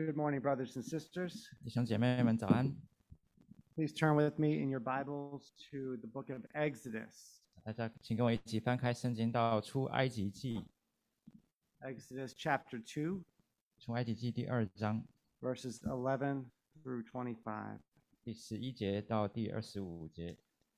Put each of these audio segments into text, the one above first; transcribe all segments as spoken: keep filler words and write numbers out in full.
Good morning, brothers and sisters. 弟兄姐妹们早安， Please turn with me in your Bibles to the book of Exodus. 大家请跟我一起翻开圣经到出埃及记， Exodus chapter two, 出埃及记第二章 verses eleven through twenty-five. 第十一节到第二十五节。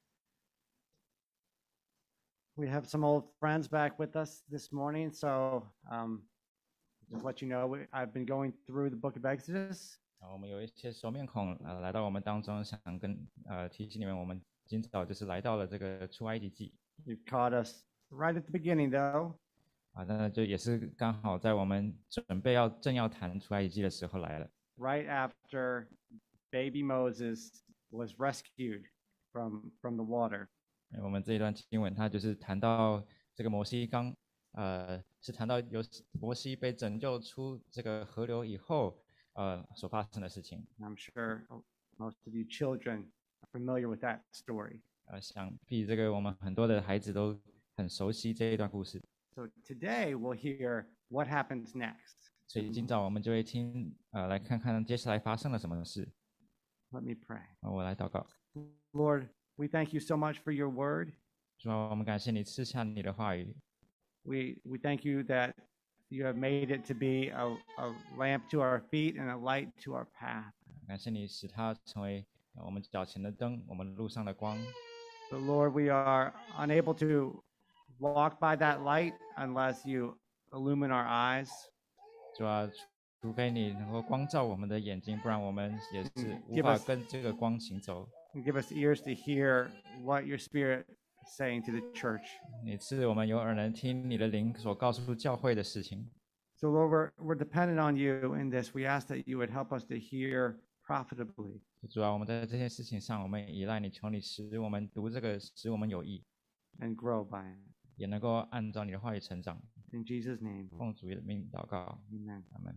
We have some old friends back with us this morning, so um, just let you know, we, I've been going through the book of Exodus. 啊，我们有一些熟面孔呃来到我们当中，想跟呃提醒你们，我们今早就是来到了这个出埃及记 You've caught us right at the beginning, though. 啊，那就也是刚好在我们准备要正要谈出埃及记的时候来了。 Right after baby Moses was rescued from, from the water. 我们这一段经文，它就是谈到这个摩西刚，呃，是谈到由摩西被拯救出这个河流以后，呃，所发生的事情。 I'm sure most of you children are familiar with that story. 呃，想必这个我们很多的孩子都很熟悉这一段故事， So today we'll hear what happens next. 所以今早我们就会听，呃，来看看接下来发生了什么事。 Let me pray. 呃我来祷告， Lord, we thank you so much for your word. 主啊，我们感谢你赐下你的话语， We we thank you that you have made it to be a, a lamp to our feet and a light to our path. 感谢你使它成为呃我们脚前的灯，我们路上的光。 But Lord, we are unable to walk by that light unless you illumine our eyes. 主啊，除非你能够光照我们的眼睛，不然我们也是无 Give 法 us- 跟这个光行走。 And give us ears to hear what your spirit is saying to the church. 你赐我们有耳能听你的灵所告诉教会的事情。 So Lord, we're, we're dependent on you in this. We ask that you would help us to hear profitably. 主啊，我们在这些事情上，我们也依赖你，求你使我们读这个，使我们有益， and grow by it. 也能够按照你的话语成长。 In Jesus' name, 奉主的名祷告， amen. 阿门。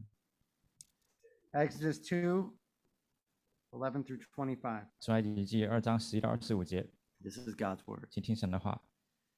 Exodus two, eleven through twenty-five. 出埃及记二章十一到二十五节， This is God's word. 请听神的话。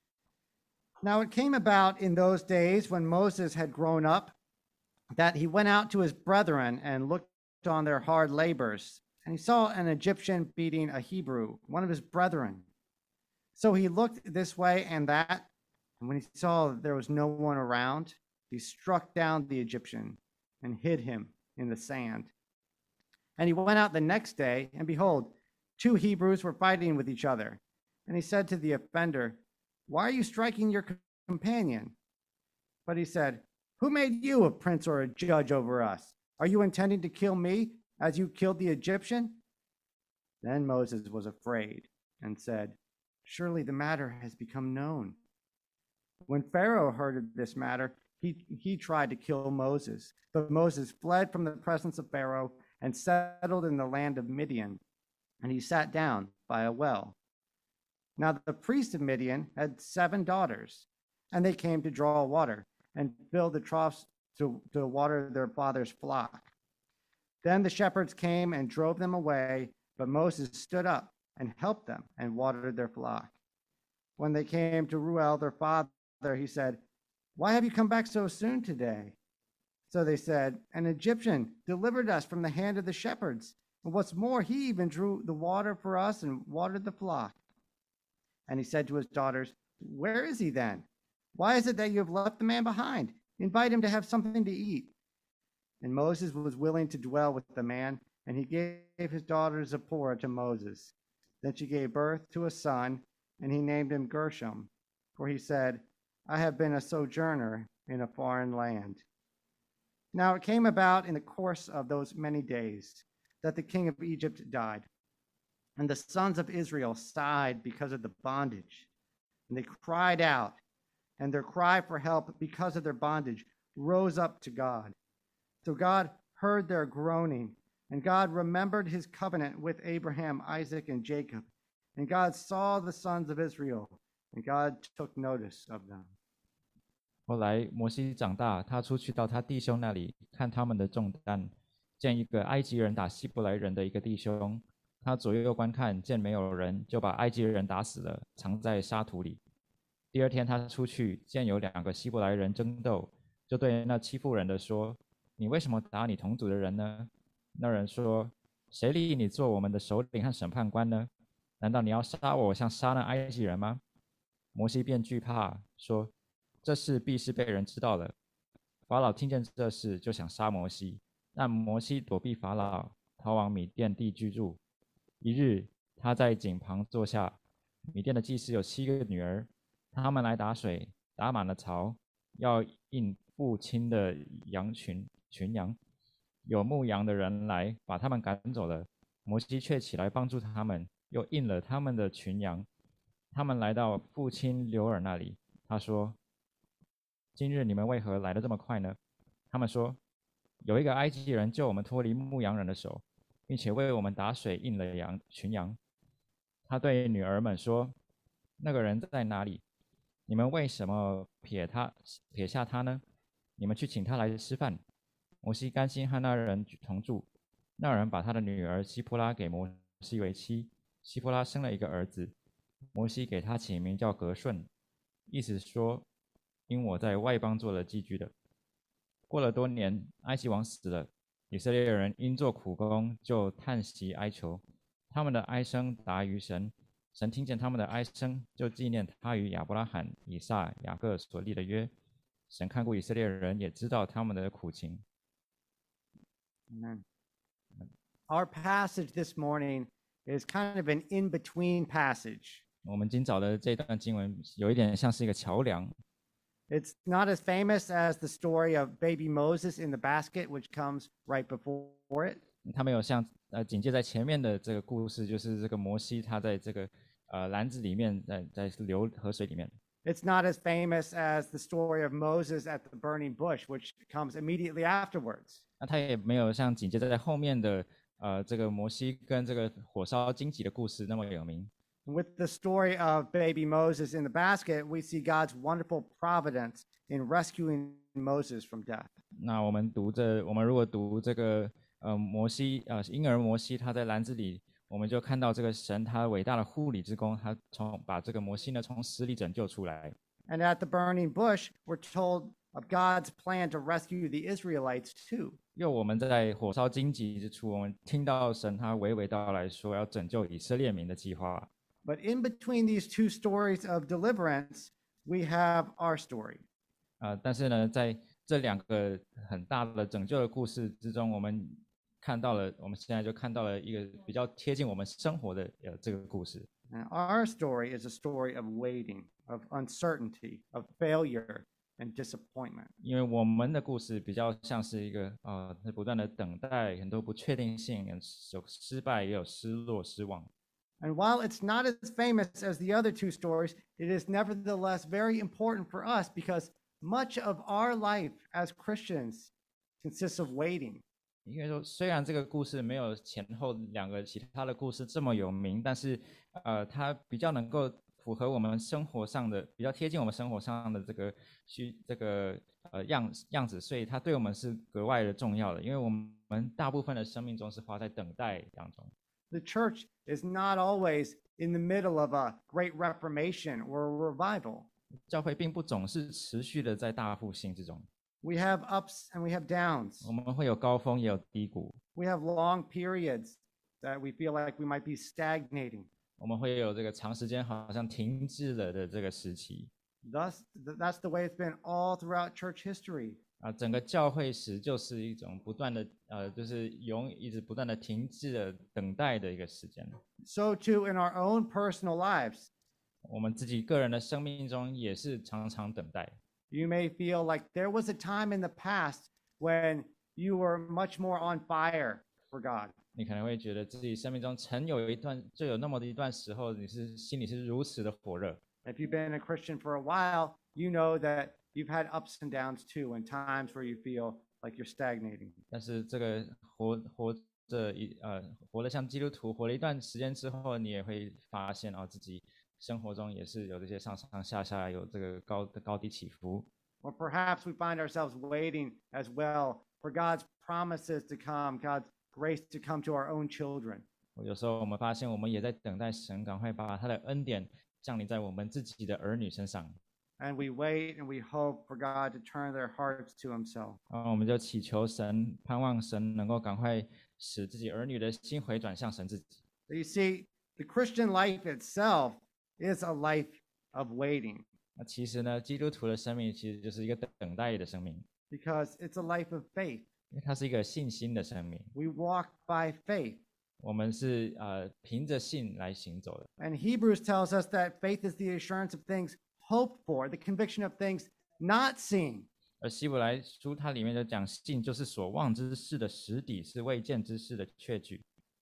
Now it came about in those days when Moses had grown up that he went out to his brethren and looked on their hard labors. And he saw an Egyptian beating a Hebrew, one of his brethren. So he looked this way and that, and when he saw that there was no one around, he struck down the Egyptian and hid him in the sand. And he went out the next day, and behold, two Hebrews were fighting with each other. And he said to the offender, "Why are you striking your companion?" But he said, "Who made you a prince or a judge over us? Are you intending to kill me as you killed the Egyptian?" Then Moses was afraid and said, "Surely the matter has become known." When Pharaoh heard of this matter, he, he tried to kill Moses. But Moses fled from the presence of Pharaoh and settled in the land of Midian. And he sat down by a well. Now the priest of Midian had seven daughters, and they came to draw water and fill the troughs to, to water their father's flock. Then the shepherds came and drove them away, but Moses stood up and helped them and watered their flock. When they came to Ruel, their father, he said, "Why have you come back so soon today?" So they said, "An Egyptian delivered us from the hand of the shepherds. And what's more, he even drew the water for us and watered the flock." And he said to his daughters, "Where is he then? Why is it that you have left the man behind? Invite him to have something to eat." And Moses was willing to dwell with the man, and he gave his daughter Zipporah to Moses. Then she gave birth to a son, and he named him Gershom, for he said, "I have been a sojourner in a foreign land." Now it came about in the course of those many days that the king of Egypt died, and the sons of Israel sighed because of the bondage, and they cried out, and their cry for help because of their bondage rose up to God. So God heard their groaning, and God remembered his covenant with Abraham, Isaac, and Jacob. And God saw the sons of Israel, and God took notice of them. 后来摩西长大，他出去到他弟兄那里，看他们的重担，见一个埃及人打希伯来人的一个弟兄，他左右观看，见没有人，就把埃及人打死了，藏在沙土里。第二天他出去，见有两个希伯来人争斗，就对那欺负人的说：“ 你为什么打你同族的人呢？那人说：谁立你做我们的首领和审判官呢？难道你要杀我，像杀那埃及人吗？摩西便惧怕，说：这事必是被人知道了。法老听见这事，就想杀摩西，但摩西躲避法老，逃往米甸地居住。一日，他在井旁坐下，米甸的祭司有七个女儿，他们来打水，打满了槽，要印父亲的羊群群羊。有牧羊的人来，把他们赶走了。摩西却起来帮助他们，又印了他们的群羊。他们来到父亲刘尔那里，他说：今日你们为何来得这么快呢？他们说：有一个埃及人救我们脱离牧羊人的手，并且为我们打水印了羊群羊。他对女儿们说：那个人在哪里？你们为什么撇他撇下他呢？你们去请他来吃饭。摩西甘心和那人同住。那人把他的女儿希波拉给摩西为妻，希波拉生了一个儿子。摩西给他起名叫革顺，意思说因我在外邦做了寄居的。过了多年，埃及王死了，以色列人因做苦工，就叹息哀求，他们的哀声达于神，神听见他们的哀声，就纪念他与亚伯拉罕、以撒、雅各所立的约。神看顾以色列人，也知道他们的苦情。 Amen. Our passage this morning is kind of an in-between passage. 我们今早的这段经文有一点像是一个桥梁。 It's not as famous as the story of baby Moses in the basket, which comes right before it. 它没有像呃紧接在前面的这个故事，就是这个摩西他在这个呃篮子里面，在在流河水里面。 It's not as famous as the story of Moses at the burning bush, which comes immediately afterwards. 那它也没有像紧接在后面的呃这个摩西跟这个火烧荆棘的故事那么有名。 With the story of baby Moses in the basket, we see God's wonderful providence in rescuing Moses from death. 那我们读这，我们如果读这个呃摩西呃婴儿摩西他在篮子里，我们就看到这个神他伟大的护理之功，他从把这个摩西呢从死里拯救出来。 And at the burning bush, we're told of God's plan to rescue the Israelites too. 又我们在火烧荆棘之处，我们听到神他娓娓道来说要拯救以色列民的计划。 But in between these two stories of deliverance, we have our story. 啊、呃，但是呢，在这两个很大的拯救的故事之中，我们看到了，我们现在就看到了一个比较贴近我们生活的呃这个故事。 And our story is a story of waiting, of uncertainty, of failure and disappointment. 因为我们的故事比较像是一个呃不断的等待，很多不确定性，有失败，也有失落、失望。 And while it's not as famous as the other two stories, it is nevertheless very important for us because much of our life as Christians consists of waiting. 因为说，虽然这个故事没有前后两个其他的故事这么有名，但是呃，它比较能够符合我们生活上的，比较贴近我们生活上的这个需这个呃样样子，所以它对我们是格外的重要的。因为我们大部分的生命中是花在等待当中。 The church is not always in the middle of a great reformation or a revival. 教会并不总是持续的在大复兴之中。 We have ups and we have downs. 我们会有高峰，也有低谷。 We have long periods that we feel like we might be stagnating. 我们会有这个长时间好像停滞了的这个时期。 Thus, that's the way it's been all throughout church history. 啊，整个教会史就是一种不断的呃，就是永一直不断的停滞的等待的一个时间。 So too in our own personal lives. 我们自己个人的生命中也是常常等待。 You may feel like there was a time in the past when you were much more on fire for God. 你可能会觉得自己生命中曾有一段，就有那么的一段时候，你是心里是如此的火热。 If you've been a Christian for a while, you know that you've had ups and downs too, and times where you feel like you're stagnating. 但是这个活活着一呃活得像基督徒，活了一段时间之后，你也会发现啊、哦，自己生活中也是有这些上上下下，有这个高高低起伏。 Or perhaps we find ourselves waiting as well for God's promises to come, God's grace to come to our own children. 有时候我们发现，我们也在等待神赶快把他的恩典降临在我们自己的儿女身上。 And we wait and we hope for God to turn their hearts to himself. 然后我们就祈求神，盼望神能够赶快使自己儿女的心回转向神自己。 You see, the Christian life itself is a life of waiting. 那其实呢，基督徒的生命其实就是一个等待的生命， because it's a life of faith. 因为它是一个信心的生命。 We walk by faith. 我们是呃凭着信来行走的。 And Hebrews tells us that faith is the assurance of things hoped for, the conviction of things not seen. 而希伯来书它里面就讲，信就是所望之事的实底，是未见之事的确据。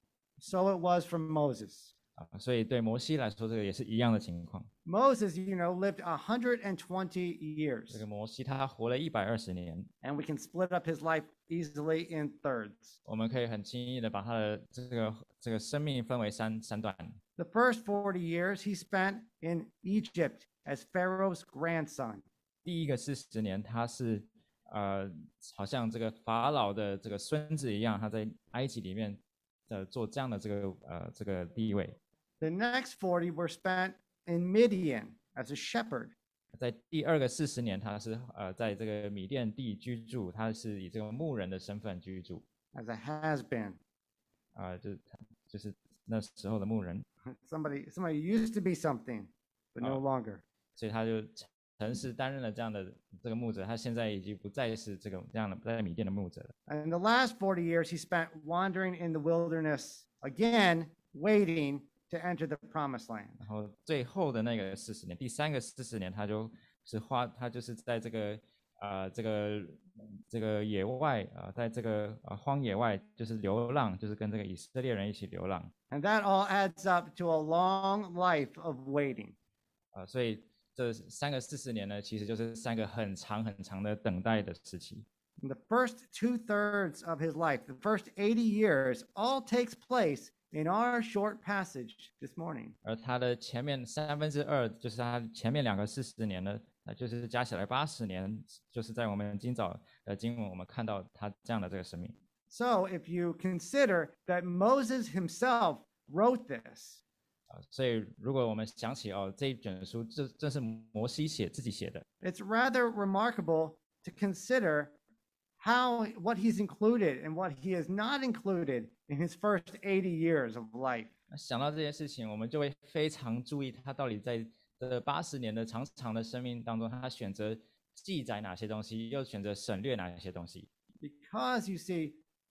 So it was for Moses. 啊，所以对摩西来说，这个也是一样的情况。 Moses, you know, lived one hundred twenty 这 years. 个摩西他活了一百二十年， And we can split up his life easily in thirds. 我们可以很轻易的把他的这个这个生命分为三三段。 The first forty years he spent in Egypt as Pharaoh's grandson. 第一个四十年，他是呃，好像这个法老的这个孙子一样，他在埃及里面的做这样的这个呃这个地位。 The next forty were spent in Midian as a shepherd. 在第二个四十年，他是呃在这个米甸地居住，他是以这个牧人的身份居住， as a has-been. 啊、呃，就是就是那时候的牧人， Somebody, somebody used to be something, but no Oh. longer. 所以他就曾是担任了这样的这个牧者，他现在已经不再是这个这样的不在米甸的牧者了。 And the last forty years he spent wandering in the wilderness, again, waiting to enter the promised land. 然后最后的那个四十年，第三个四十年，他就是花，他就是在这个呃这个这个野外啊、呃，在这个呃荒野外，就是流浪，就是跟这个以色列人一起流浪 And that all adds up to a long life of waiting. 啊、呃，所以这三个四十年呢，其实就是三个很长很长的等待的时期。 And the first two thirds of his life, the first eighty years, all takes place in our short passage this morning. 而他的前面三分之二，就是他前面两个四十年呢，那就是加起来八十年，就是在我们今早的经文，我们看到他这样的这个生命。 So if you consider that Moses himself wrote this, 啊，所以如果我们想起哦，这一卷书这这是摩西写自己写的， it's rather remarkable to consider how what he's included and what he is not included in his first eighty years of life. 那想到这件事情，我们就会非常注意他到底在这八十年的长长的生命当中，他选择记载哪些东西，又选择省略哪些东西。 Because you see,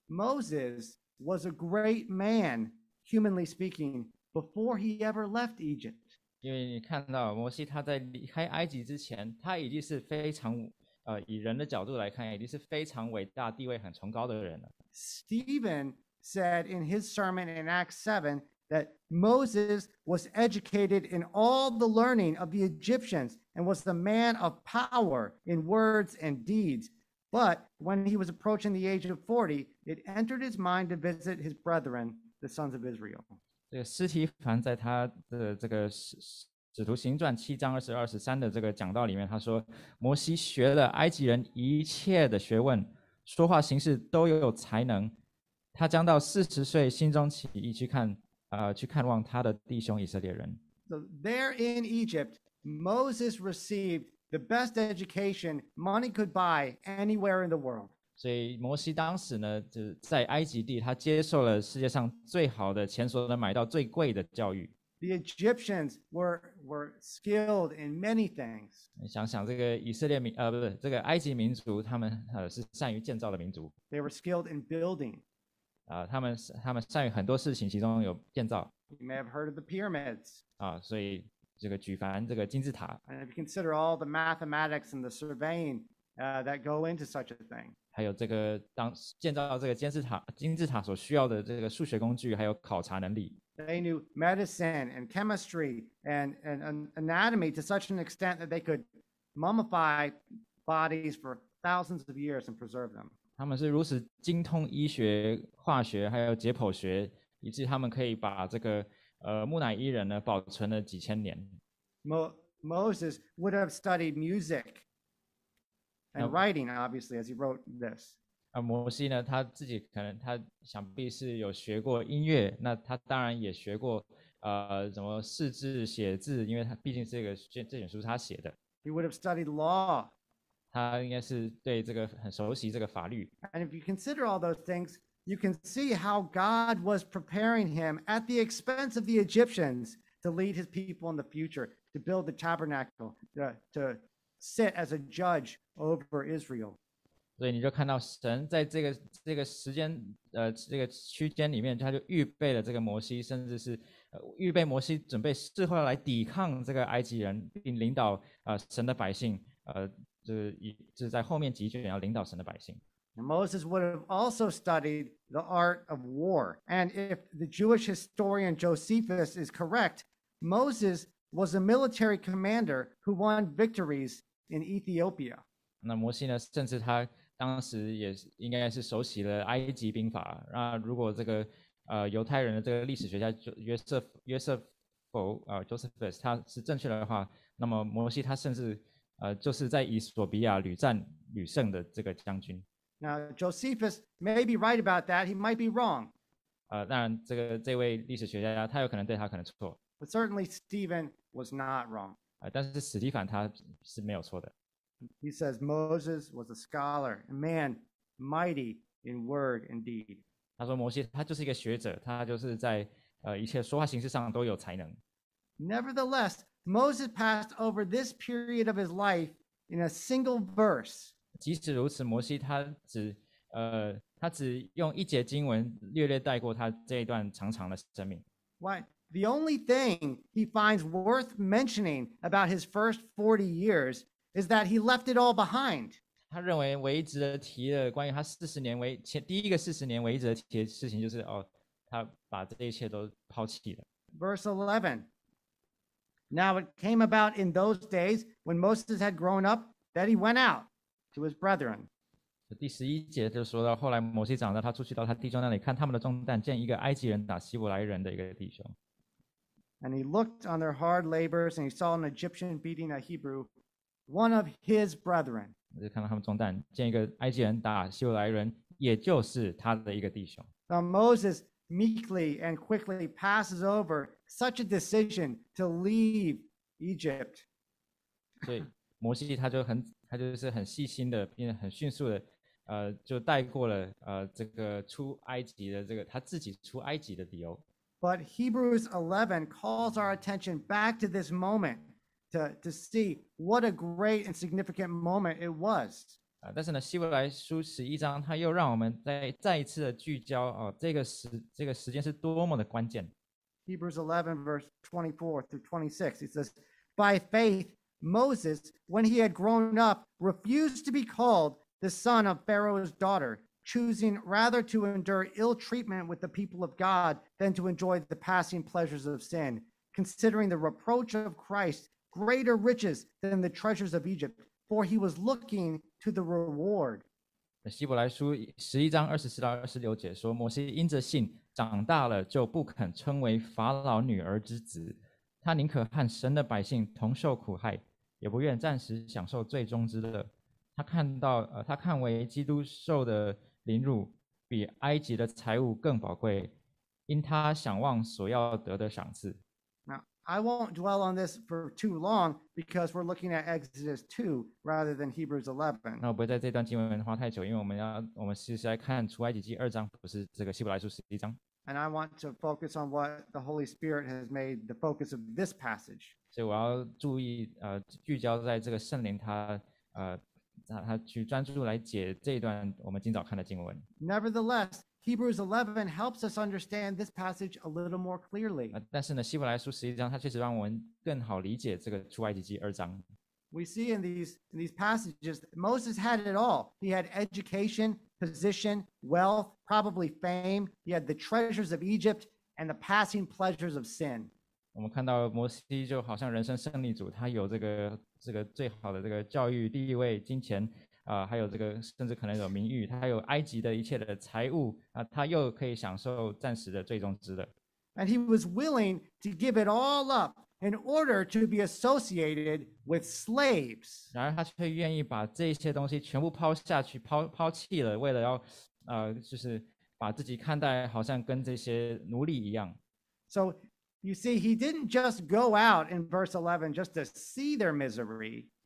Moses was a great man, humanly speaking, before he ever left Egypt. 因为你看到摩西他在离开埃及之前，他已经是非常呃以人的角度来看，已经是非常伟大、地位很崇高的人了。 Stephen said in his sermon in Acts seven that Moses was educated in all the learning of the Egyptians and was the man of power in words and deeds. But when he was approaching the age of forty, it entered his mind to visit his brethren, the sons of Israel. 这个司提反在他的这个使使徒行传七章二十二十三的这个讲道里面，他说摩西学了埃及人一切的学问，说话行事都有才能。他将到四十岁，心中起意去看呃去看望他的弟兄以色列人。 So there in Egypt, Moses received the best education money could buy anywhere in the world. 所以摩西当时呢，就是在埃及地，他接受了世界上最好的、钱所能买到最贵的教育。 The Egyptians were, were skilled in many things. 你想想，这个以色列民呃不是这个埃及民族，他们呃是善于建造的民族 They were skilled in building. 啊、呃，他们他们善于很多事情，其中有建造 You may have heard of the pyramids. 啊、所以这个举凡这个金字塔， And if you consider all the mathematics and the surveying uh, that go into such a thing, 还有这个当建造这个金字塔金字塔所需要的这个数学工具，还有考察能力。 they knew medicine and chemistry and, and, and anatomy to such an extent that they could mummify bodies for thousands of years and preserve them. 他们是如此精通医学、化学还有解剖学，以致他们可以把这个呃木乃伊人呢保存了几千年。 Mo- Moses would have studied music and Now- writing, obviously, as he wrote this. 而摩西呢，他自己可能他想必是有学过音乐，那他当然也学过呃什么识字写字，因为他毕竟这个这这本书是他写的。 He would have studied law. 他应该是对这个很熟悉这个法律。 And if you consider all those things, you can see how God was preparing him at the expense of the Egyptians to lead his people in the future, to build the tabernacle, to, to sit as a judge over Israel. 所以你就看到神在这个这个时间呃这个区间里面，他就预备了这个摩西，甚至是、呃、预备摩西准备事后来抵抗这个埃及人，并领导呃神的百姓，呃就是以就是在后面集卷要领导神的百姓。 And Moses would have also studied the art of war. And if the Jewish historian Josephus is correct, Moses was a military commander who won victories in Ethiopia. 那摩西呢，甚至他当时也是应该是熟悉了埃及兵法。那如果这个呃犹太人的这个历史学家约瑟约瑟夫呃 Josephus 他是正确的话，那么摩西他甚至呃就是在以索比亚屡战屡胜的这个将军。 Now, Josephus may be right about that. He might be wrong. 呃，当然，这个这位历史学家他有可能对，他可能错。 But certainly Stephen was not wrong. 呃，但是史蒂凡他是没有错的。 He says Moses was a scholar, a man mighty in word and deed. 他说摩西他就是一个学者，他就是在呃一切说话形式上都有才能。 Nevertheless, Moses passed over this period of his life in a single verse. 即使如此，摩西他只呃他只用一节经文略略带过他这一段长长的生命。 Why? The only thing he finds worth mentioning about his first forty years is that he left it all behind. 他认为唯一值得提的关于他四十年为前第一个四十年唯一值得提的事情就是哦，他把这一切都抛弃了。 Verse eleven. Now it came about in those days when Moses had grown up that he went out to his brethren. 第十一节就说到，后来摩西长大，他出去到他弟兄那里，看他们的重担，见一个埃及人打希伯来人的一个弟兄。 And he looked on their hard labors, and he saw an Egyptian beating a Hebrew, one of his brethren. 就看到他们重担，见一个埃及人打希伯来人，也就是他的一个弟兄。 Now Moses meekly and quickly passes over such a decision to leave Egypt. 所以摩西他就很，他就是很细心的，并且很迅速的，呃，就带过了呃这个出埃及的这个他自己出埃及的理由。 But Hebrews eleven calls our attention back to this moment to, to see what a great and significant moment it was. 啊、呃，但是呢，希伯来书十一章，他又让我们再再一次的聚焦哦、呃，这个时这个时间是多么的关键。 Hebrews eleven verse twenty-four through twenty-six, it says, "By faith, Moses, when he had grown up, refused to be called the son of Pharaoh's daughter, choosing rather to endure ill treatment with the people of God than to enjoy the passing pleasures of sin, considering the reproach of Christ greater riches than the treasures of Egypt, for he was looking to the reward." 希伯来书十一章二十四到二十六节说，摩西因着信长大了，就不肯称为法老女儿之子，他宁可和神的百姓同受苦害，也不愿暂时享受最终之乐。他看到，呃，他看为基督受的凌辱，比埃及的财物更宝贵，因他想望所要得的赏赐。 Now, I won't dwell on this for too long because we're looking at Exodus two rather than Hebrews eleven. 那我不会在这段经文花太久，因为我们要我们是在看出埃及记二章，不是这个希伯来书十一章。 And I want to focus on what the Holy Spirit has made the focus of this passage. 所以我要注意，呃，聚焦在这个圣灵他，呃，他他去专注来解这一段我们今早看的经文。 Nevertheless, Hebrews eleven helps us understand this passage a little more clearly. 呃，但是呢，希伯来书十一章它确实让我们更好理解这个出埃及记二章。 We see in these in these passages that Moses had it all. He had education, position, wealth, probably fame. He had the treasures of Egypt and the passing pleasures of sin. 我们看到摩西就好像人生胜利组，他有这个这个最好的这个教育、地位、金钱啊、呃，还有这个甚至可能有名誉，他还有埃及的一切的财物啊、呃，他又可以享受暂时的最终之乐。 And he was willing to give it all up in order to be associated with slaves. 然而他却愿意把这些东西全部抛下去、抛抛弃了，为了要呃，就是把自己看待好像跟这些奴隶一样。 So you see, he didn't just go out in verse eleven just to see their misery.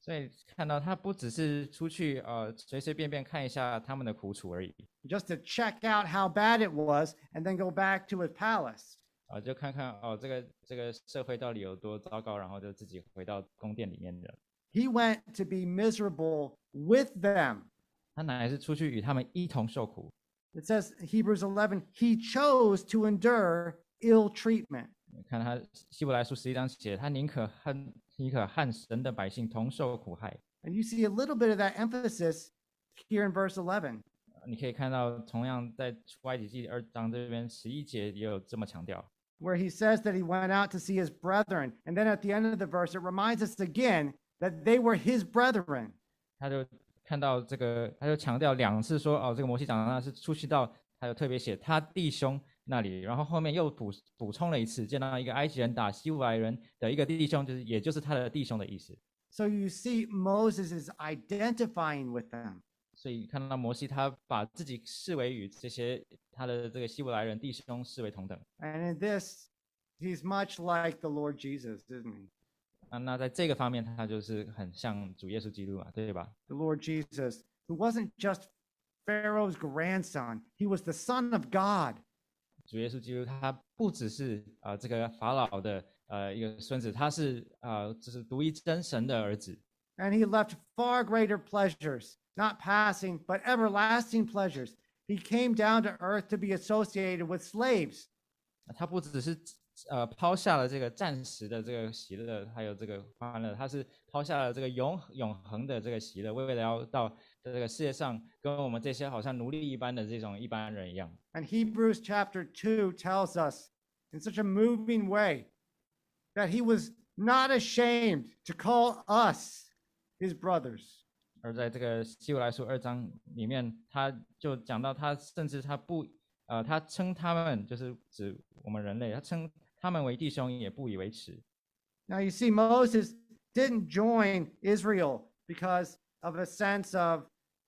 所以看到他不只是出去呃随随便便看一下他们的苦楚而已， just to check out how bad it was and then go back to his palace. 啊、就看看哦这个这个社会到底有多糟糕，然后就自己回到宫殿里面了。 He went to be miserable with them. 他乃是出去与他们一同受苦。 It says Hebrews eleven, he chose to endure ill treatment. 看他希伯来书十一章写，他宁可和宁可和神的百姓同受苦害。 And you see a little bit of that emphasis here in verse eleven. 你可以看到，同样在出埃及记二章这边十一节也有这么强调， where he says that he went out to see his brethren. And then at the end of the verse, it reminds us again that they were his brethren. 他就看到这个，他就强调两次说，哦，这个摩西长大是出去到，他有特别写他弟兄那里，然后后面又补补充了一次，见到一个埃及人打希伯来人的一个弟兄，就是也就是他的弟兄的意思。 So you see, Moses is identifying with them. 所以看到摩西，他把自己视为与这些他的这个希伯来人弟兄视为同等。 And in this, he's much like the Lord Jesus, isn't he? 啊，那在这个方面，他就是很像主耶稣基督嘛，对吧？ The Lord Jesus, who wasn't just Pharaoh's grandson, he was the Son of God. 主耶稣基督他不只是啊、呃、这个法老的呃一个孙子，他是啊、呃、就是独一真神的儿子。 And he left far greater pleasures, not passing, but everlasting pleasures. He came down to earth to be associated with slaves. 他不只是呃抛下了这个暂时的这个喜乐，还有这个欢乐，他是抛下了这个永永恒的这个喜乐，为了要到这个世界上跟我们这些好像奴隶一般的这种一般人一样。 And Hebrews chapter two tells us in such a moving way that he was not ashamed to call us his brothers. 而在这个希伯来书二章里面，他就讲到他甚至他不呃他称他们就是指我们人类，他称他们为弟兄也不以为耻。 Now you see, Moses didn't join Israel because of a sense of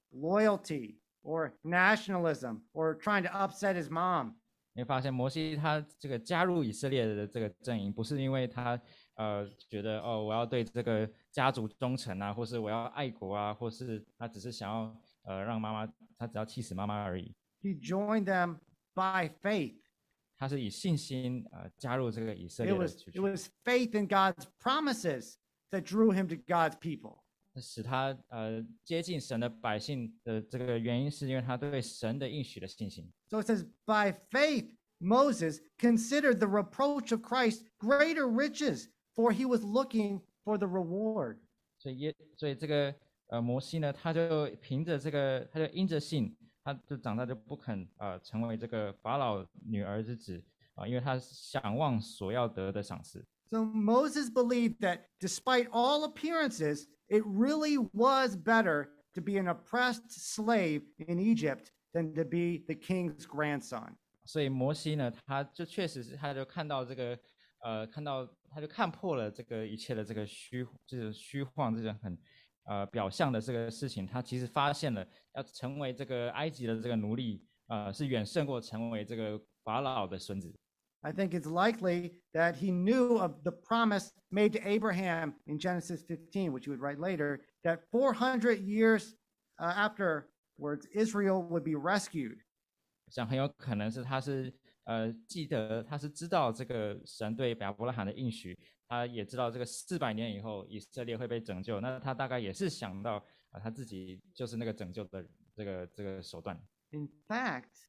loyalty or nationalism or trying to upset his mom. 你会发现摩西他这个加入以色列的这个阵营，不是因为他呃觉得哦我要对这个家族忠诚啊，或是我要爱国啊，或是他只是想要呃让妈妈，他只要气死妈妈而已。 He joined them by faith. 他是以信心呃加入这个以色 It 列的 was, 族 it 群， was faith in God's promises that drew him to God's people. 使他呃接近神的百姓的这个原因，是因为他对神的应许的信心。 So it says, by faith, Moses considered the reproach of Christ greater riches, for he was looking for the reward. 所以耶，所以这个呃摩西呢，他就凭着这个，他就因着信，他就长大就不肯呃成为这个法老女儿之子啊、因为他想望所要得的赏赐。 So Moses believed that despite all appearances, it really was better to be an oppressed slave in Egypt than to be the king's grandson. 所以摩西呢，他就确实是，他就看到这个呃，看到他就看破了这个一切的这个虚，就是虚晃这种很呃表象的这个事情，他其实发现了要成为这个埃及的这个奴隶，呃，是远胜过成为这个法老的孙子。 I think it's likely that he knew of the promise made to Abraham in Genesis fifteen, which he would write later, that four hundred years uh, afterwards, Israel would be rescued. 像很有可能是他是呃记得他是知道这个神对亚伯拉罕的应许，他也知道这个四百年以后以色列会被拯救，那他大概也是想到啊、呃、他自己就是那个拯救的这个这个手段。 In fact,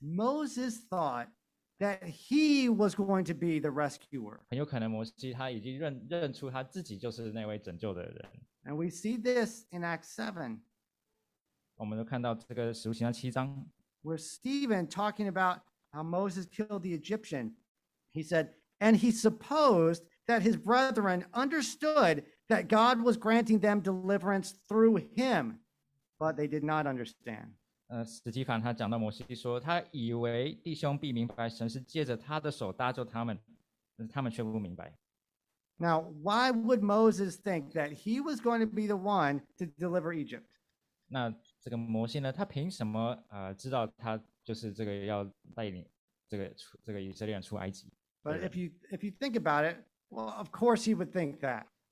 Moses thought that he was going to be the rescuer. 很有可能摩西他已经认认出他自己就是那位拯救的人。 And we see this in Acts seven, 我们都看到这个使徒行传七章， where Stephen, talking about how Moses killed the Egyptian, he said, and he supposed that his brethren understood that God was granting them deliverance through him, but they did not understand. 呃，史提凡他讲到摩西说，他以为弟兄必明白神是借着他的手搭救他们，但是他们却不明白。 Now, why would Moses think that he was going to be the one to deliver Egypt? 那这个摩西呢，他凭什么呃知道他就是这个要带领这个出这个以色列人出埃及？ But if you if you think about it, well, of course he would think that.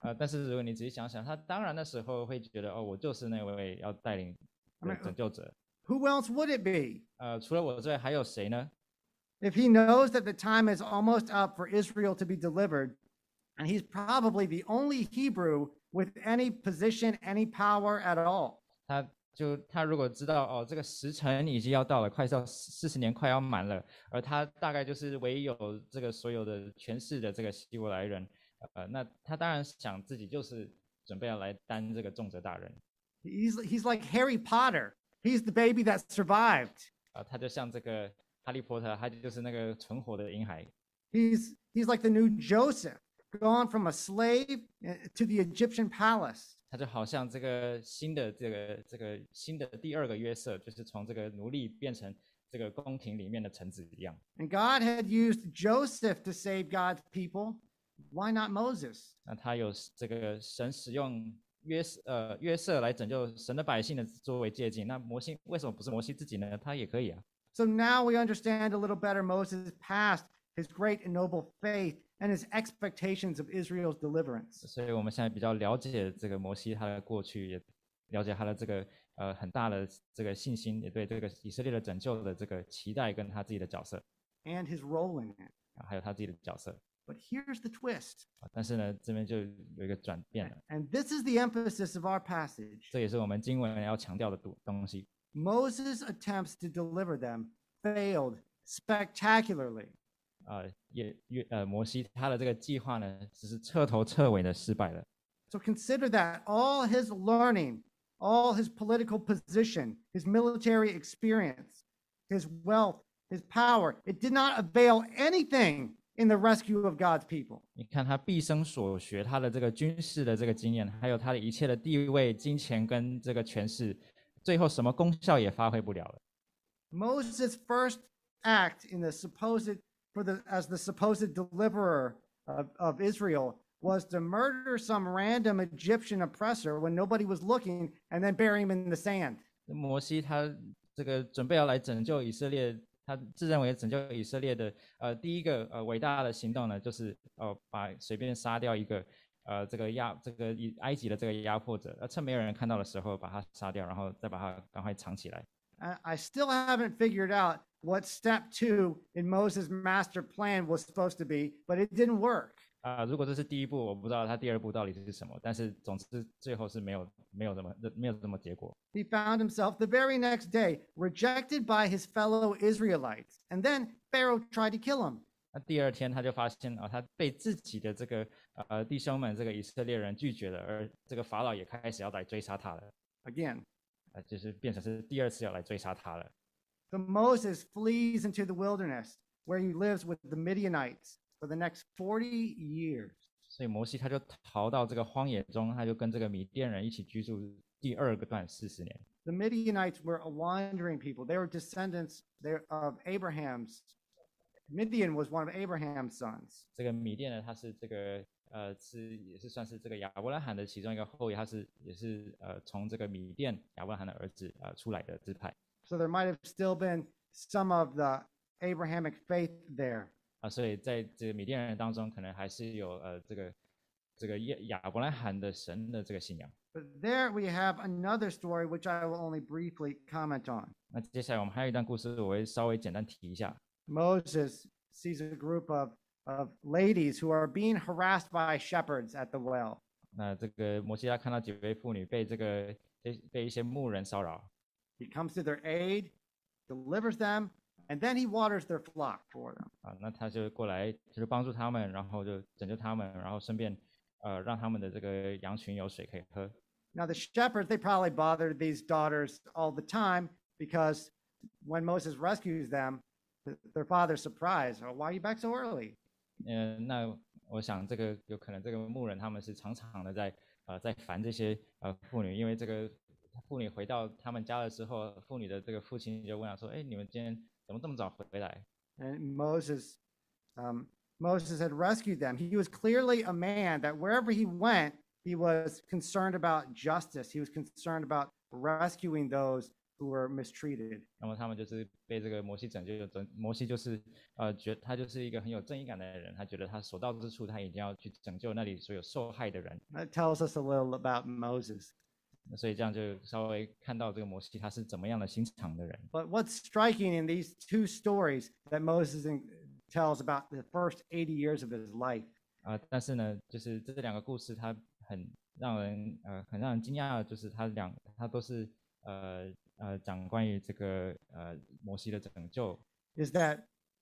呃，但是如果你仔细想想，他当然那时候会觉得，哦，我就是那位要带领 I 的 mean, 拯救者。 who else would it be? 呃，除了我之外还有谁呢？ If he knows that the time is almost up for Israel to be delivered, and he's probably the only Hebrew with any position, any power at all. 他就他如果知道哦，这个时辰已经要到了，快要四十年快要满了，而他大概就是唯一有这个所有的权势的这个希伯来人，呃，那他当然想自己就是准备要来担这个重责大人。 He's, he's like Harry Potter. He's the baby that survived. 啊、他就像这个哈利波特，他就是那个存活的婴孩。 He's, he's like the new Joseph, gone from a slave to the Egyptian palace. 他就好像这个新的这个这个新的第二个约瑟，就是从这个奴隶变成这个宫廷里面的臣子一样。 And God had used Joseph to save God's people. Why not Moses? 那他有这个神使用约瑟呃约瑟来拯救神的百姓的作为借鉴，那摩西为什么不是摩西自己呢？他也可以啊。 So now we understand a little better Moses' past, his great and noble faith, and his expectations of Israel's deliverance. 所以我们现在比较了解这个摩西他的过去，也了解他的这个呃很大的这个信心，也对这个以色列的拯救的这个期待，跟他自己的角色 And his role in it. 啊，还有他自己的角色 But here's the twist. 啊。但是呢，这边就有一个转变了， And this is the emphasis of our passage. 这也是我们经文要强调的东东西。 Moses' attempts to deliver them failed spectacularly. 啊、也约呃摩西他的这个计划呢，只是彻头彻尾的失败了。 So consider that all his learning, all his political position, his military experience, his wealth, his power, it did not avail anything in the rescue of God's people. 你看他毕生所学，他的这个军事的这个经验，还有他的一切的地位、金钱跟这个权势，最后什么功效也发挥不了了。 Moses' first act in the supposed for the as the supposed deliverer of, of Israel was to murder some random Egyptian oppressor when nobody was looking and then bury him in the sand. 摩西他这个准备要来拯救以色列，他自认为拯救以色列的呃第一个呃伟大的行动呢，就是呃把随便杀掉一个呃这个压这个以埃及的这个压迫者，呃趁没有人看到的时候把他杀掉，然后再把他赶快藏起来。 I, I still haven't figured out what step two in Moses' master plan was supposed to be, but it didn't work. 啊、如果这是第一步，我不知道他第二步到底是什么，但是总之最后是没有没有这么没有这么结果。 He found himself the very next day rejected by his fellow Israelites, and then Pharaoh tried to kill him. 那第二天他就发现啊、他被自己的这个呃弟兄们这个以色列人拒绝了，而这个法老也开始要来追杀他了， Again. 呃，就是变成是第二次要来追杀他了。 So Moses flees into the wilderness where he lives with the Midianites for the next forty years. 所以摩西他就逃到这个荒野中，他就跟这个米甸人一起居住第二个段四十年。 The Midianites were a wandering people. They were descendants of Abraham's. Midian was one of Abraham's sons. 这个米甸呢，他是这个呃是也是算是这个亚伯拉罕的其中一个后裔，他是也是呃从这个米甸亚伯拉罕的儿子呃出来的支派。 So there might have still been some of the Abrahamic faith there. 啊，所以在这个米甸人当中，可能还是有呃这个这个亚亚伯拉罕的神的这个信仰。 But there we have another story which I will only briefly comment on. 那接下来我们还有一段故事，我会稍微简单提一下。 Moses sees a group of, of ladies who are being harassed by shepherds at the well. 那这个摩西他看到几位妇女被这个被被一些牧人骚扰， He comes to their aid, delivers them, and then he waters their flock for them. 啊，那他就过来就是帮助他们，然后就拯救他们，然后顺便呃让他们的这个羊群有水可以喝。 Now, the shepherds, they probably bothered these daughters all the time because when Moses rescues them, th- their father's surprised. Oh, why are you back so early? 嗯、那我想这个有可能这个牧人他们是常常的在呃在烦这些呃妇女，因为这个妇女回到他们家的时候，妇女的这个父亲就问她说：“哎，你们今天怎么这么早回来？” And Moses, um, Moses had rescued them. He was clearly a man that wherever he went, he was concerned about justice. He was concerned about rescuing those who were mistreated. 那么他们就是被这个摩西拯救，拯摩西就是呃觉他就是一个很有正义感的人，他觉得他所到之处，他一定要去拯救那里所有受害的人。 That tells us a little about Moses. 所以这样就稍微看到这个摩西他是怎么样的心肠的人。 But what's striking in these two stories that Moses in- tells about the first eighty years of his life 啊、但是呢，就是这两个故事，它很让人呃很让人惊讶的，就是它两它都是呃呃讲关于这个呃摩西的拯救， is that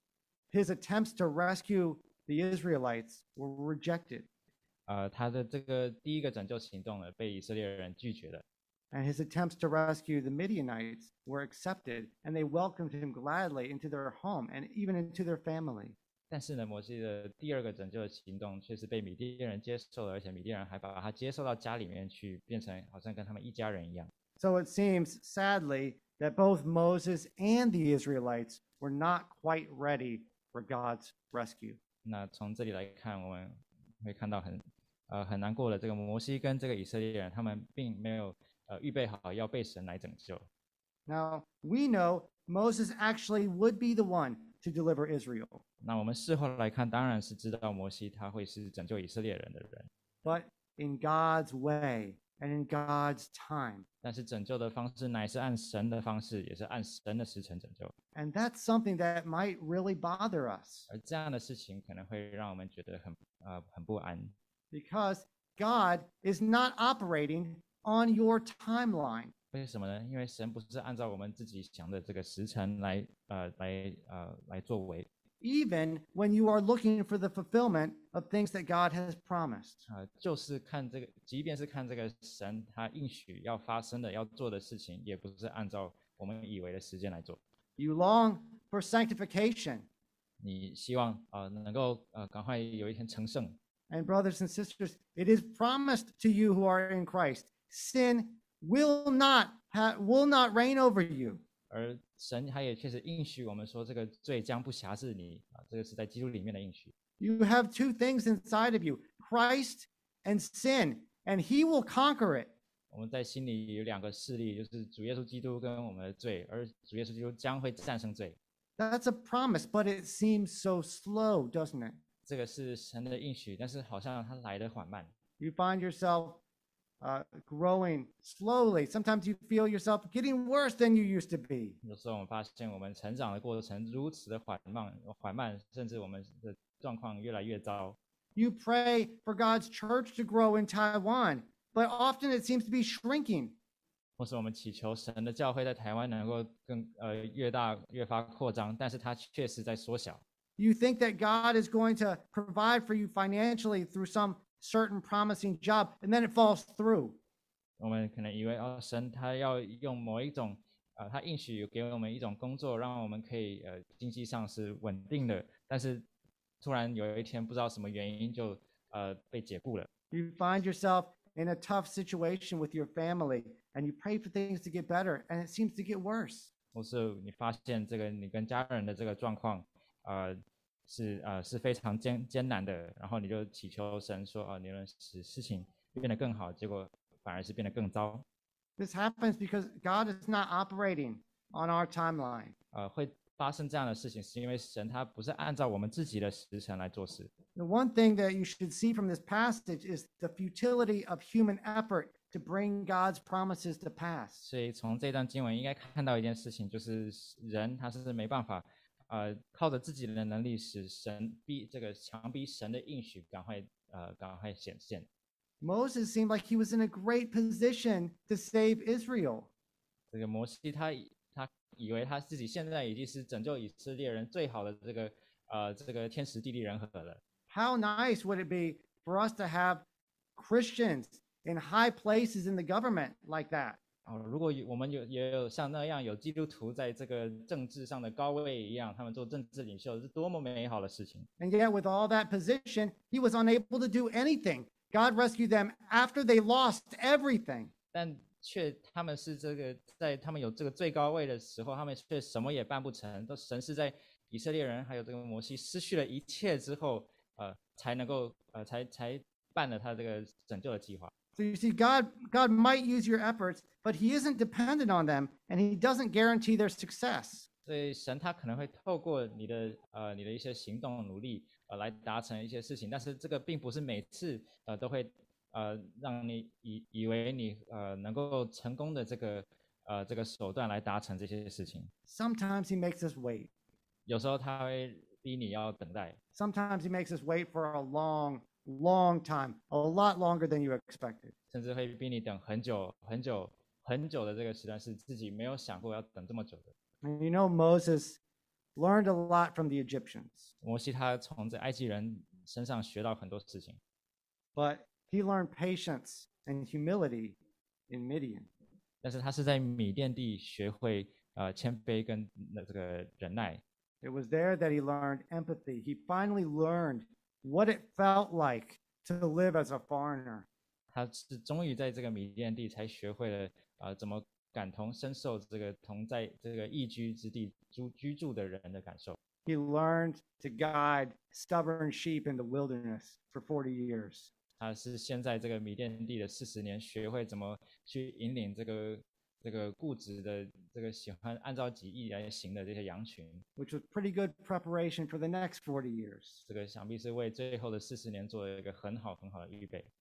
his attempts to rescue the Israelites were rejected, 呃他的这个第一个拯救行动呢被以色列人拒绝了， and his attempts to rescue the Midianites were accepted, and they welcomed him gladly into their home and even into their family. 但是呢，摩西的第二个拯救的行动却是被米甸人接受了，而且米甸人还把他接受到家里面去，变成好像跟他们一家人一样。 So it seems, sadly, that both Moses and the Israelites were not quite ready for God's rescue. 那从这里来看，我们会看到很呃很难过的这个摩西跟这个以色列人，他们并没有呃预备好要被神来拯救。 Now, we know Moses actually would be the one to deliver Israel. 那我们事后来看，当然是知道摩西他会是拯救以色列人的人， But in God's way and in God's time. 但是拯救的方式乃是按神的方式，也是按神的时辰拯救。 And that's something that might really bother us 而这样的事情可能会让我们觉得很呃很不安， because God is not operating on your timeline. 为什么呢？因为神不是按照我们自己想的这个时辰来呃来呃来作为， Even when you are looking for the fulfillment of things that God has promised. 呃，就是看这个，即便是看这个神他应许要发生的、要做的事情，也不是按照我们以为的时间来做。 You long for sanctification. 你希望呃能够呃赶快有一天成圣， And brothers and sisters, it is promised to you who are in Christ. Sin will not ha- will not reign over you. 而神他也确实应许我们说，这个罪将不辖制你啊，这个是在基督里面的应许。 You have two things inside of you, Christ and sin, and he will conquer it. 我们在心里有两个势力，就是主耶稣基督跟我们的罪，而主耶稣基督将会战胜罪。 That's a promise, but it seems so slow, doesn't it? 这个是神的应许，但是好像它来得缓慢。 You find yourself uh, growing slowly. Sometimes you feel yourself getting worse than you used to be. 有时候我们发现，我们成长的过程如此的缓慢，缓慢，甚至我们的状况越来越糟。 You pray for God's church to grow in Taiwan, but often it seems to be shrinking. 或是我们祈求神的教会在台湾能够更呃越大越发扩张，但是它确实在缩小。 You think that God is going to provide for you financially through some certain promising job, and then it falls through. 我们可能以为哦，神他要用某一种呃，他应许给我们一种工作，让我们可以呃经济上是稳定的，但是突然有一天不知道什么原因就呃被解雇了。 You find yourself in a tough situation with your family, and you pray for things to get better, and it seems to get worse. 或是你发现这个你跟家人的这个状况，呃，是呃是非常艰艰难的，然后你就祈求神说，哦、你能使事情变得更好，结果反而是变得更糟。 This happens because God is not operating on our timeline. 呃，会发生这样的事情，是因为神他不是按照我们自己的时辰来做事。 The one thing that you should see from this passage is the futility of human effort to bring God's promises to pass. 所以从这段经文应该看到一件事情，就是人他是没办法，呃，靠着自己的能力使神逼这个强逼神的应许赶快呃赶快显现。 Moses seemed like he was in a great position to save Israel. 这个摩西他他以为他自己现在已经是拯救以色列人最好的这个呃这个天时地利人和了。 How nice would it be for us to have Christians in high places in the government like that? 哦，如果有我们有也有像那样有基督徒在这个政治上的高位一样，他们做政治领袖是多么美好的事情。 And yet, with all that position, he was unable to do anything. God rescued them after they lost everything. 但却他们是这个在他们有这个最高位的时候，他们却什么也办不成。都神是在以色列人还有这个摩西失去了一切之后，呃，才能够呃才才办了他这个拯救的计划。 So you see, God, God might use your efforts, but he isn't dependent on them, and he doesn't guarantee their success. 所以神他可能会透过你的呃你的一些行动努力呃来达成一些事情，但是这个并不是每次呃都会呃让你以以为你呃能够成功的这个呃这个手段来达成这些事情。 Sometimes he makes us wait. 有时候他会逼你要等待， Sometimes he makes us wait for a long, long time, a lot longer than you expected. 甚至会逼你等很久很久很久的这个时段，是自己没有想过要等这么久的。 And you know, Moses learned a lot from the Egyptians, 摩西他从这埃及人身上学到很多事情， but he learned patience and humility in Midian. 但是他是在米甸地学会呃谦卑跟那这个忍耐。 It was there that he learned empathy. He finally learned what it felt like to live as a foreigner. 他是终于在这个米甸地才学会了呃怎么感同身受这个同在这个异居之地居居住的人的感受。 He learned to guide stubborn sheep in the wilderness for forty years. 他是先在这个米甸地的四十年，学会怎么去引领这个这个固执的这个喜欢按照己意来行的这些羊群。 Which was pretty good preparation for the next forty years. 这个想必是为最后的四十年做了一个很好很好的预备。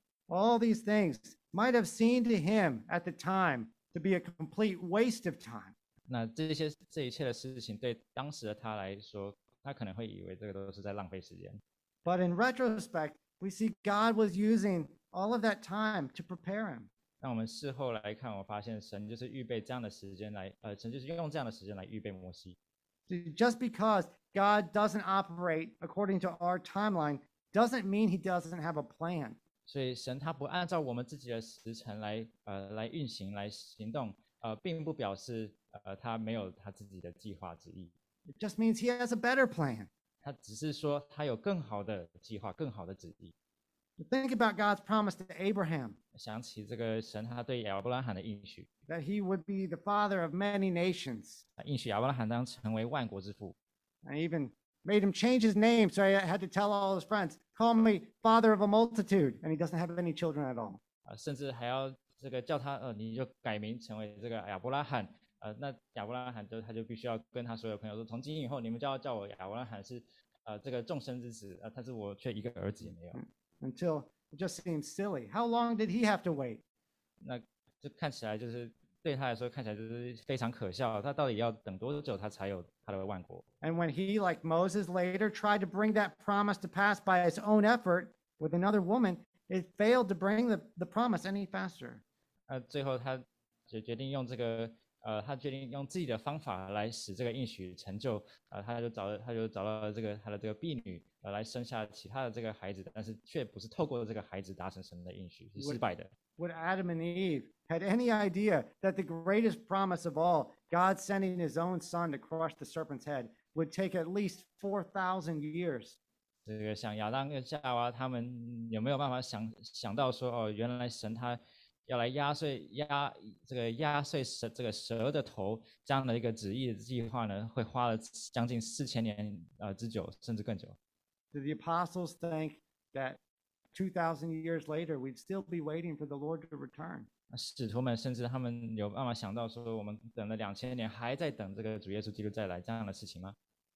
All these things might have seemed to him at the time to be a complete waste of time. 那这些这一切的事情，对当时的他来说，他可能会以为这个都是在浪费时间。 But in retrospect, we see God was using all of that time to prepare him. 那我们事后来看，我发现神就是预备这样的时间来，呃，神就是用这样的时间来预备摩西。 Just because God doesn't operate according to our timeline doesn't mean he doesn't have a plan. 所以神他不按照我们自己的时辰来，呃，来运行来行动，呃，并不表示呃他没有他自己的计划旨意。 It just means he has a better plan. 他只是说他有更好的计划，更好的旨意。 Think about God's promise to Abraham 想起这个神他对亚伯拉罕的应许， that he would be the father of many nations. 应许亚伯拉罕当成为万国之父。 I even made him change his name, so I had to tell all his friends, call me father of a multitude. And he doesn't have any children at all. 啊、甚至还要这个叫他，呃，你就改名成为这个亚伯拉罕，呃，那亚伯拉罕就他就必须要跟他所有朋友说，从今以后你们就要叫我亚伯拉罕是，呃，这个众生之子，呃，但是我却一个儿子也没有。 Until it just seems silly. How long did he have to wait? 那这看起来就是对他来说看起来就是非常可笑，他到底要等多久他才有他的万国？ And when he, like Moses later, tried to bring that promise to pass by his own effort with another woman, it failed to bring the, the promise any faster. 那最后他决决定用这个，呃，他决定用自己的方法来使这个应许成就，呃，他就找了他就找到了这个他的这个婢女，呃，来生下其他的这个孩子，但是却不是透过这个孩子达成神的应许，是失败的。 Would Adam and Eve had any idea that the greatest promise of all, God sending his own son to crush the serpent's head, would take at least four thousand years? 这个像亚当跟夏娃他们有没有办法想想到说，哦，原来神他要来压碎压这个压碎蛇这个蛇的头这样的一个旨意的计划呢，会花了将近四千年呃之久，甚至更久。 Did the apostles think that two thousand years later we'd still be waiting for the Lord to return? 使徒们甚至他们有办法想到说，我们等了两千年，还在等这个主耶稣基督再来这样的事情吗？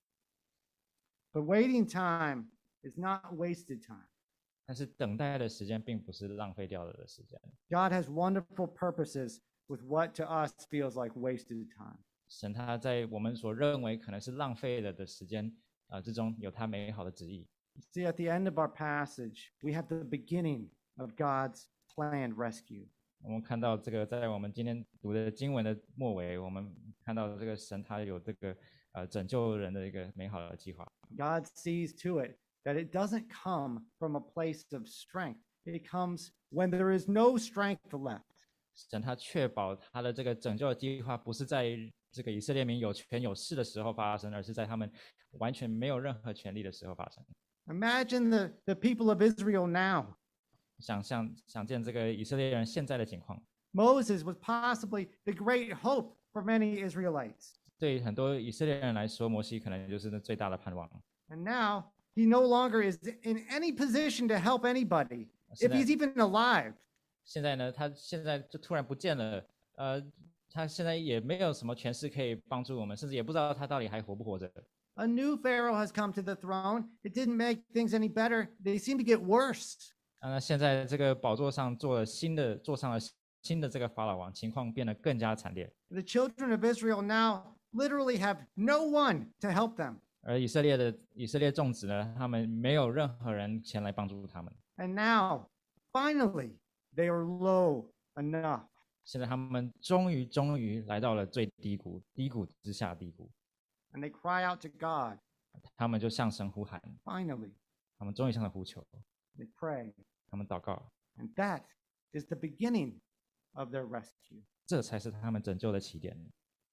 But waiting time is not wasted time. 但是等待的时间并不是浪费掉了的时间。 God has wonderful purposes with what to us feels like wasted time. 神他在我们所认为可能是浪费了的时间啊、呃、之中，有他美好的旨意。 See, at the end of our passage, we have the beginning of God's planned rescue. 我们看到这个，在我们今天读的经文的末尾，我们看到这个神他有这个呃拯救人的一个美好的计划。 God sees to it that it doesn't come from a place of strength. It comes when there is no strength left. 神他确保他的这个拯救的计划不是在这个以色列民有权有势的时候发生，而是在他们完全没有任何权利的时候发生。 Imagine the, the people of Israel now. 想象想见这个以色列人现在的情况， Moses was possibly the great hope for many Israelites. 对很多以色列人来说，摩西可能就是那最大的盼望。 And now he no longer is in any position to help anybody, if he's even alive. 现在呢，他现在就突然不见了，呃，他现在也没有什么权势可以帮助我们，甚至也不知道他到底还活不活着。 A new Pharaoh has come to the throne. It didn't make things any better. They seem to get worse. 啊，那现在这个宝座上坐了新的，坐上了新的这个法老王，情况变得更加惨烈。 The children of Israel now literally have no one to help them. 而以色列的以色列众子呢，他们没有任何人前来帮助他们。 And now, finally, they are low enough. 现在他们终于终于来到了最低谷，低谷之下的低谷。 And they cry out to God. 他们就向神呼喊， Finally, 他们终于向神呼求， they pray. 他们祷告， And that is the beginning of their rescue. 这才是他们拯救的起点。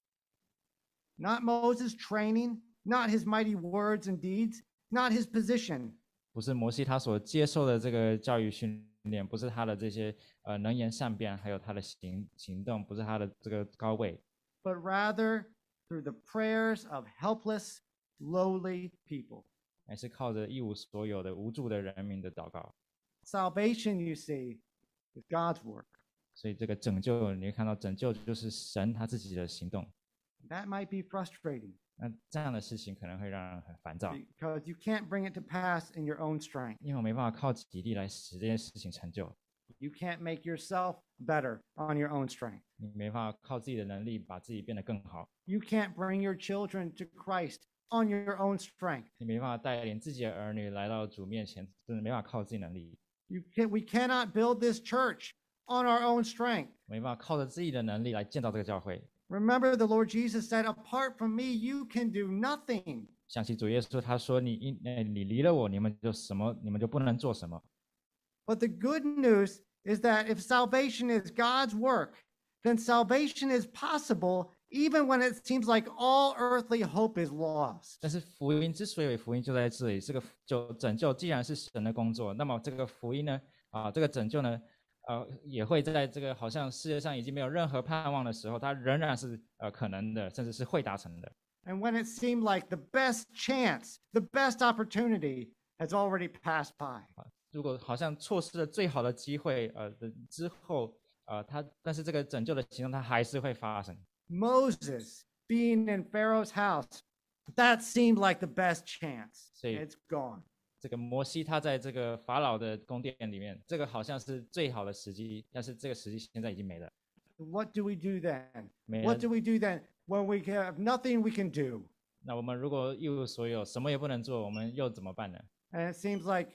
Not Moses' training, not his mighty words and deeds, not his position, 不是摩西他所接受的这个教育训练，不是他的这些呃能言善辩，还有他的行行动，不是他的这个高位， but rather through the prayers of helpless, lowly people. 还是靠着一无所有的无助的人民的祷告。 Salvation, you see, is God's work. 所以这个拯救，你会看到拯救就是神他自己的行动。 That might be frustrating 那这样的事情可能会让人很烦躁， because you can't bring it to pass in your own strength. 因为我没办法靠己力来使这件事情成就， You can't make yourself better on your own strength. 你没办法靠自己的能力把自己变得更好， You can't bring your children to Christ on your own strength. 你没办法带领自己的儿女来到主面前，真的没办法靠自己能力， You can, we cannot build this church on our own strength. 没办法靠着自己的能力来建造这个教会。 Remember, the Lord Jesus said, apart from me, you can do nothing. 想起主耶稣他说你因呃你离了我，你们就什么你们就不能做什么。 But the good news is that if salvation is God's work, then salvation is possible even when it seems like all earthly hope is lost. 但是福音之所以为福音，就在这里，这个就拯救既然是神的工作，那么这个福音呢，啊，这个拯救呢，呃，也会在这个好像世界上已经没有任何盼望的时候，它仍然是呃可能的，甚至是会达成的。 And when it seemed like the best chance, the best opportunity has already passed by. 如果好像错失了最好的机会，呃的之后，呃，它但是这个拯救的行动它还是会发生。 Moses being in Pharaoh's house, that seemed like the best chance. See. It's gone. 这个摩西他在这个法老的宫殿里面，这个好像是最好的时机，但是这个时机现在已经没了。 What do we do then? 没 What 了 do we do then when we have nothing we can do? 那我们如果一无所有，什么也不能做，我们又怎么办呢？ And it seems like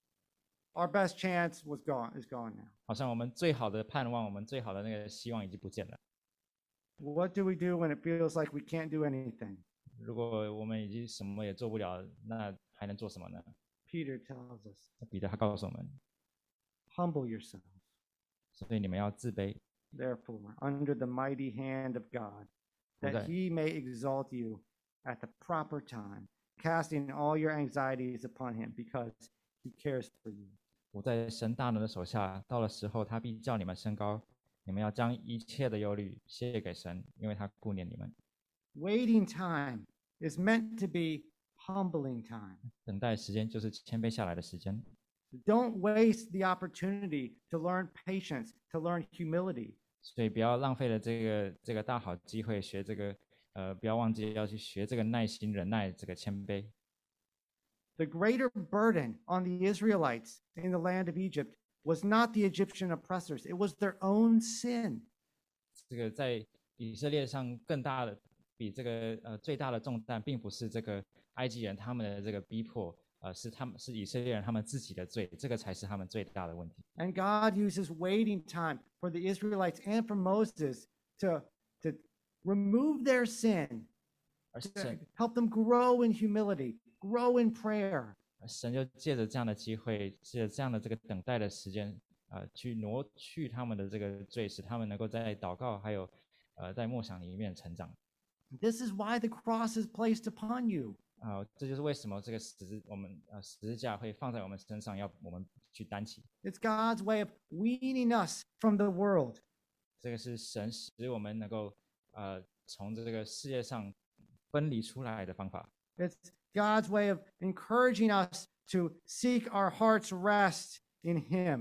our best chance was gone, is gone now. 好像我们最好的盼望，我们最好的那个希望已经不见了。 What do we do when it feels like we can't do anything? 如果我们已经什么也做不了，那还能做什么呢？ Peter tells us, 彼得他告诉我们， humble yourselves, 所以你们要自卑， therefore, under the mighty hand of God, that Okay. he may exalt you at the proper time, casting all your anxieties upon him because he cares for you. 我在神大能的手下，到了时候，他必叫你们升高。你们要将一切的忧虑卸给神，因为他顾念你们。 Waiting time is meant to be humbling time. 等待时间就是谦卑下来的时间， Don't waste the opportunity to learn patience, to learn humility. 所以不要浪费了这个这个大好机会，学这个呃，不要忘记要去学这个耐心、忍耐、这个谦卑。 The greater burden on the Israelites in the land of Egypt was not the Egyptian oppressors, it was their own sin. 这个在以色列上更大的，比这个呃最大的重担，并不是这个埃及人他们的这个逼迫，呃，是他们是以色列人他们自己的罪，这个才是他们最大的问题。 And God uses waiting time for the Israelites and for Moses to, to remove their sin, 而 to 神 help them grow in humility, grow in prayer. 神就借着这样的机会，借着这样的这个等待的时间，呃，去挪去他们的这个罪，使他们能够在祷告还有呃在默想里面成长。 This is why the cross is placed upon you. 啊、这就是为什么这个十字我们呃十字架会放在我们身上，要我们去担起。 It's God's way of weaning us from the world. 这个是神使我们能够呃从这个世界上分离出来的方法。 It's God's way of encouraging us to seek our heart's rest in Him.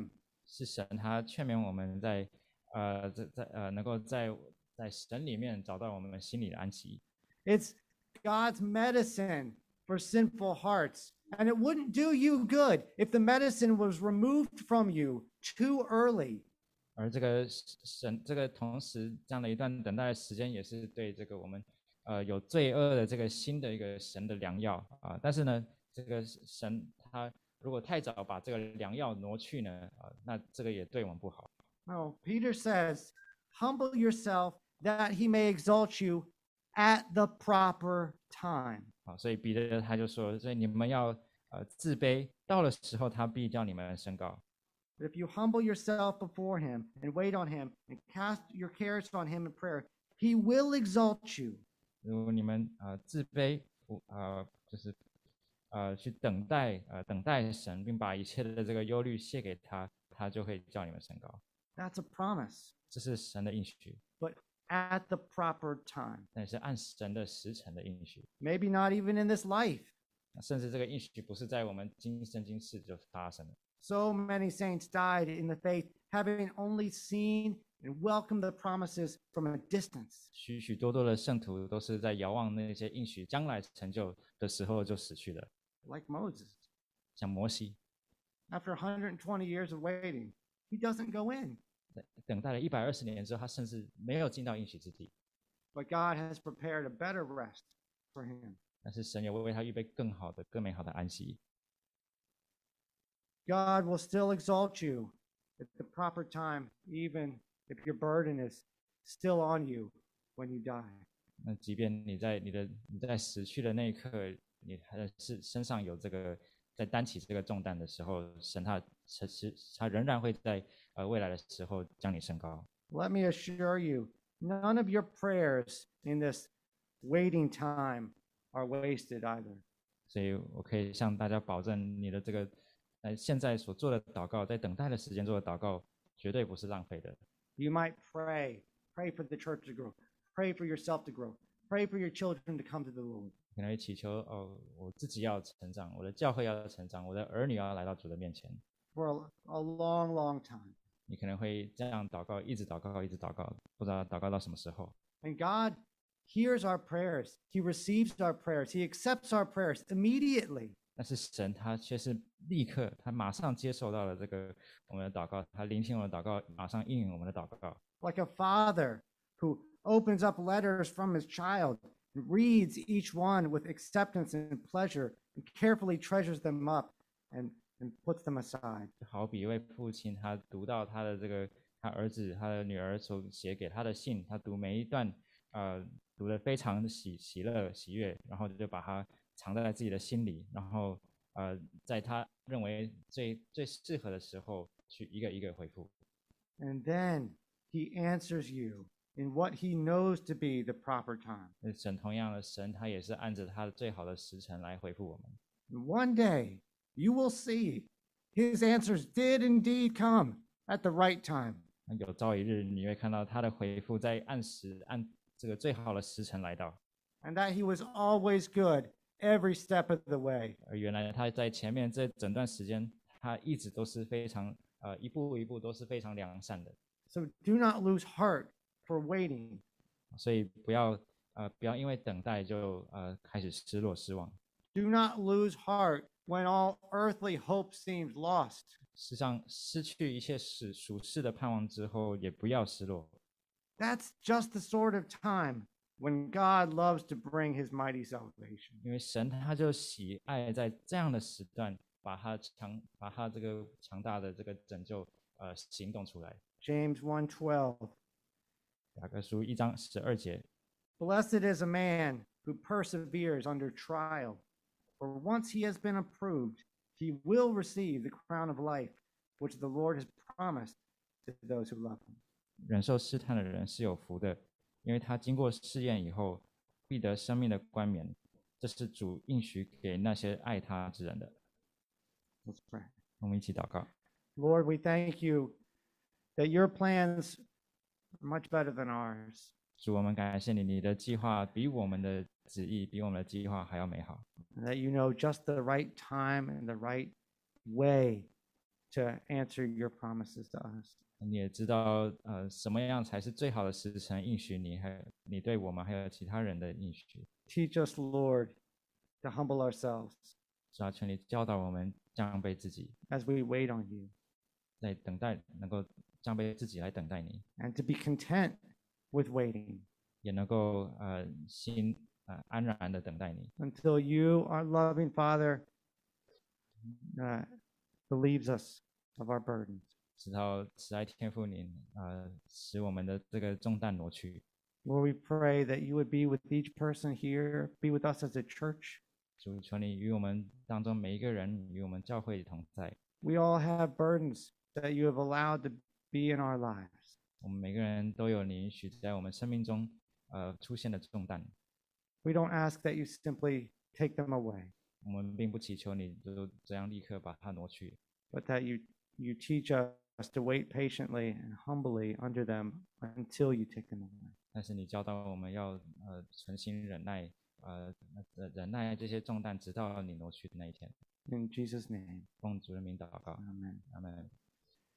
是神他劝勉我们在呃在在呃能够在在神里面找到我们心里的安息。 It's God's medicine for sinful hearts. And it wouldn't do you good if the medicine was removed from you too early. 而这个神这个同时这样的一段等待的时间，也是对这个我们呃有罪恶的这个新的一个神的良药啊。但是呢，这个神他如果太早把这个良药挪去呢，啊，那这个也对我们不好。 No, Peter says, humble yourself that he may exalt you at the proper time. 啊，所以彼得他就说，所以你们要呃自卑，到了时候他必叫你们升高。 But if you humble yourself before him and wait on him and cast your cares on him in prayer, he will exalt you. 如果你们呃自卑，不呃就是呃去等待呃等待神，并把一切的这个忧虑卸给他，他就会叫你们升高。 That's a promise. 这是神的应许， But at the proper time. 但是按神的时辰的应许。 Maybe not even in this life. 甚至这个应许不是在我们今生今世就发生了。 So many saints died in the faith, having only seen and welcomed the promises from a distance. 许许多多的圣徒都是在遥望那些应许将来成就的时候就死去了， Like Moses. 像摩西， After one hundred twenty years of waiting, he doesn't go in. 等待了一百二十年之后，他甚至没有进到应许之地。 But God has prepared a better rest for him. 但是神有为他预备更好的、更美好的安息。 God will still exalt you at the proper time, even if your burden is still on you when you die. 那即便你在你的你在死去的那一刻，你还是身上有这个在担起这个重担的时候，神他他是他仍然会在呃未来的时候将你升高。 Let me assure you, none of your prayers in this waiting time are wasted either. 所以我可以向大家保证，你的这个呃现在所做的祷告，在等待的时间做的祷告，绝对不是浪费的。 You might pray, pray for the church to grow, pray for yourself to grow, pray for your children to come to the Lord. 可能会祈求哦，我自己要成长，我的教会要成长，我的儿女要来到主的面前。 For a, a long, long time. 你可能会这样祷告，一直祷告，一直祷告，不知道祷告到什么时候。 And God hears our prayers. He receives our prayers. He accepts our prayers immediately. 但是神他却是立刻，他马上接受到了这个我们的祷告，他聆听我们的祷告，马上应允我们的祷告。 Like a father who opens up letters from his child and reads each one with acceptance and pleasure and carefully treasures them up and, and puts them aside. 就好比一位父亲，他读到他的这个他儿子、他的女儿所写给他的信，他读每一段，呃，读得非常喜喜乐喜悦，然后就把它藏在自己的心里，然后呃，在他认为最最适合的时候，去一个一个回复。 And then he answers you in what he knows to be the proper time. 那神同样的，神他也是按着他的最好的时辰来回复我们。 And one day you will see his answers did indeed come at the right time. 那有朝一日，你会看到他的回复在按时按这个最好的时辰来到， And that he was always good every step of the way. 而原来他在前面这整段时间，他一直都是非常呃一步一步都是非常良善的。 So do not lose heart for waiting. 所以不要呃不要因为等待就呃开始失落失望。 Do not lose heart when all earthly hope seems lost. 实际上，失去一切属属世的盼望之后，也不要失落。 That's just the sort of time when God loves to bring his mighty salvation. 因为神他就喜爱在这样的时段，把他强把他这个强大的这个拯救呃行动出来。 James one twelve. 雅各书一章十二节， Blessed is a man who perseveres under trial, for once he has been approved, he will receive the crown of life, which the Lord has promised to those who love him. 忍受试探的人是有福的，因为他经过试验以后，必得生命的冠冕。这是主应许给那些爱他之人的。 Let's pray. 我们一起祷告。 Lord, we thank you that your plans are much better than ours. 主，我们感谢你，你的计划比我们的旨意，比我们的计划还要美好。 And that you know just the right time and the right way to answer your promises to us. 你也知道，呃，什么样才是最好的时辰应许你，还有你对我们还有其他人的应许。 Teach us, Lord, to humble ourselves 主要求你教导我们降卑自己， as we wait on you, 在等待能够降卑自己来等待你， and to be content with waiting 也能够呃心呃安然的等待你， until you, our loving Father, uh, relieves us of our burdens. 直到慈爱天父你呃使我们的这个重担挪去。 Lord, we pray that you would be with each person here, be with us as a church. 主求你与我们当中每一个人与我们教会同在， We all have burdens that you have allowed to be in our lives. 我们每个人都有你允许在我们生命中呃出现的重担。 We don't ask that you simply take them away, 我们并不祈求你就这样立刻把它挪去， but that you, you teach us to wait patiently and humbly under them until you take them away. 但是你教导我们要呃存心忍耐，呃呃忍耐这些重担，直到你挪去的那一天。 In Jesus' name, 奉主的名祷告， amen. 阿门。